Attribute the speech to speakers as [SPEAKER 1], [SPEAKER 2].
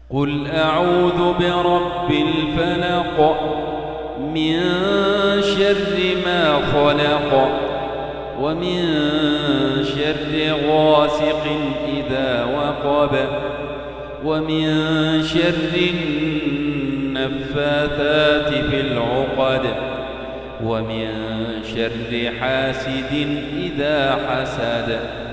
[SPEAKER 1] قل أعوذ برب الفلق من شر ما خلق ومن شر غاسق إذا وقب ومن شر النفاثات في العقد ومن شر حاسد إذا حسد.